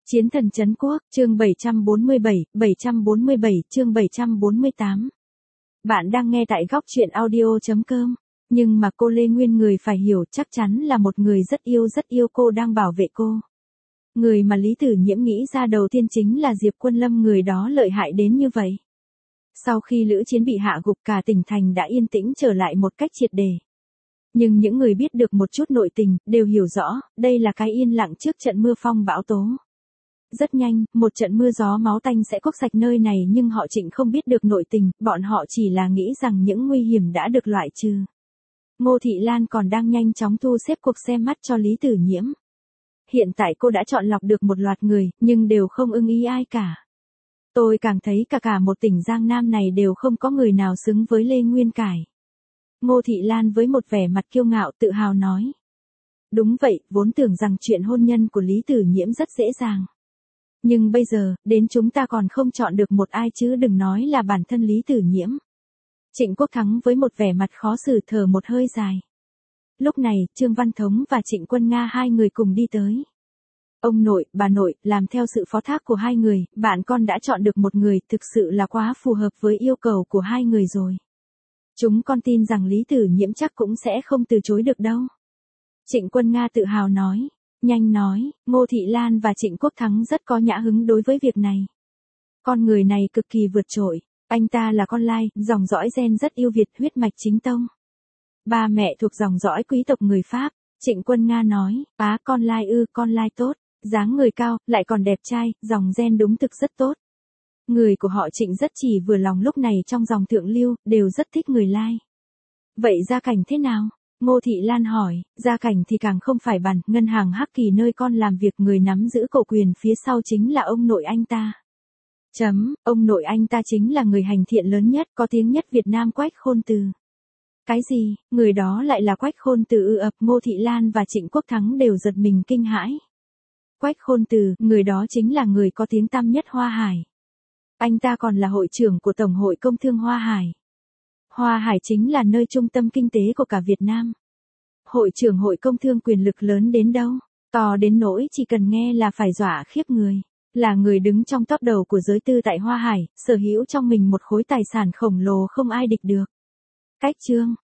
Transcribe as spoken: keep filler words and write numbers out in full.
Chiến thần trấn quốc, chương bảy trăm bốn mươi bảy, bảy trăm bốn mươi bảy, chương bảy trăm bốn mươi tám. Bạn đang nghe tại góc truyện audio chấm com. Nhưng mà cô Lê Nguyên người phải hiểu chắc chắn là một người rất yêu rất yêu cô đang bảo vệ cô. Người mà Lý Tử Nhiễm nghĩ ra đầu tiên chính là Diệp Quân Lâm, người đó lợi hại đến như vậy. Sau khi Lữ Chiến bị hạ gục, cả tỉnh thành đã yên tĩnh trở lại một cách triệt để. Nhưng những người biết được một chút nội tình, đều hiểu rõ, đây là cái yên lặng trước trận mưa phong bão tố. Rất nhanh, một trận mưa gió máu tanh sẽ cuốc sạch nơi này, nhưng họ Trịnh không biết được nội tình, bọn họ chỉ là nghĩ rằng những nguy hiểm đã được loại trừ. Ngô Thị Lan còn đang nhanh chóng thu xếp cuộc xem mắt cho Lý Tử Nhiễm. Hiện tại cô đã chọn lọc được một loạt người, nhưng đều không ưng ý ai cả. Tôi càng thấy cả cả một tỉnh Giang Nam này đều không có người nào xứng với Lê Nguyên Cải. Ngô Thị Lan với một vẻ mặt kiêu ngạo tự hào nói. Đúng vậy, vốn tưởng rằng chuyện hôn nhân của Lý Tử Nhiễm rất dễ dàng. Nhưng bây giờ, đến chúng ta còn không chọn được một ai chứ đừng nói là bản thân Lý Tử Nhiễm. Trịnh Quốc Thắng với một vẻ mặt khó xử thở một hơi dài. Lúc này, Trương Văn Thống và Trịnh Quân Nga hai người cùng đi tới. Ông nội, bà nội, làm theo sự phó thác của hai người, bạn con đã chọn được một người thực sự là quá phù hợp với yêu cầu của hai người rồi. Chúng con tin rằng Lý Tử Nhiễm chắc cũng sẽ không từ chối được đâu. Trịnh Quân Nga tự hào nói. Nhanh nói, Ngô Thị Lan và Trịnh Quốc Thắng rất có nhã hứng đối với việc này. Con người này cực kỳ vượt trội, anh ta là con lai, dòng dõi gen rất yêu Việt, huyết mạch chính tông. Ba mẹ thuộc dòng dõi quý tộc người Pháp, Trịnh Quân Nga nói, á con lai ư, con lai tốt, dáng người cao, lại còn đẹp trai, dòng gen đúng thực rất tốt. Người của họ Trịnh rất chỉ vừa lòng, lúc này trong dòng thượng lưu, đều rất thích người lai. Vậy gia cảnh thế nào? Ngô Thị Lan hỏi, gia cảnh thì càng không phải bàn, ngân hàng Hắc Kỳ nơi con làm việc, người nắm giữ cổ quyền phía sau chính là ông nội anh ta. Chấm, ông nội anh ta chính là người hành thiện lớn nhất, có tiếng nhất Việt Nam, Quách Khôn Từ. Cái gì, người đó lại là Quách Khôn Từ ư? Ập, Ngô Thị Lan và Trịnh Quốc Thắng đều giật mình kinh hãi. Quách Khôn Từ, người đó chính là người có tiếng tăm nhất Hoa Hải. Anh ta còn là hội trưởng của Tổng hội Công thương Hoa Hải. Hoa Hải chính là nơi trung tâm kinh tế của cả Việt Nam. Hội trưởng hội công thương quyền lực lớn đến đâu? To đến nỗi chỉ cần nghe là phải dọa khiếp người. Là người đứng trong top đầu của giới tư tại Hoa Hải, sở hữu trong mình một khối tài sản khổng lồ không ai địch được. Cách chương,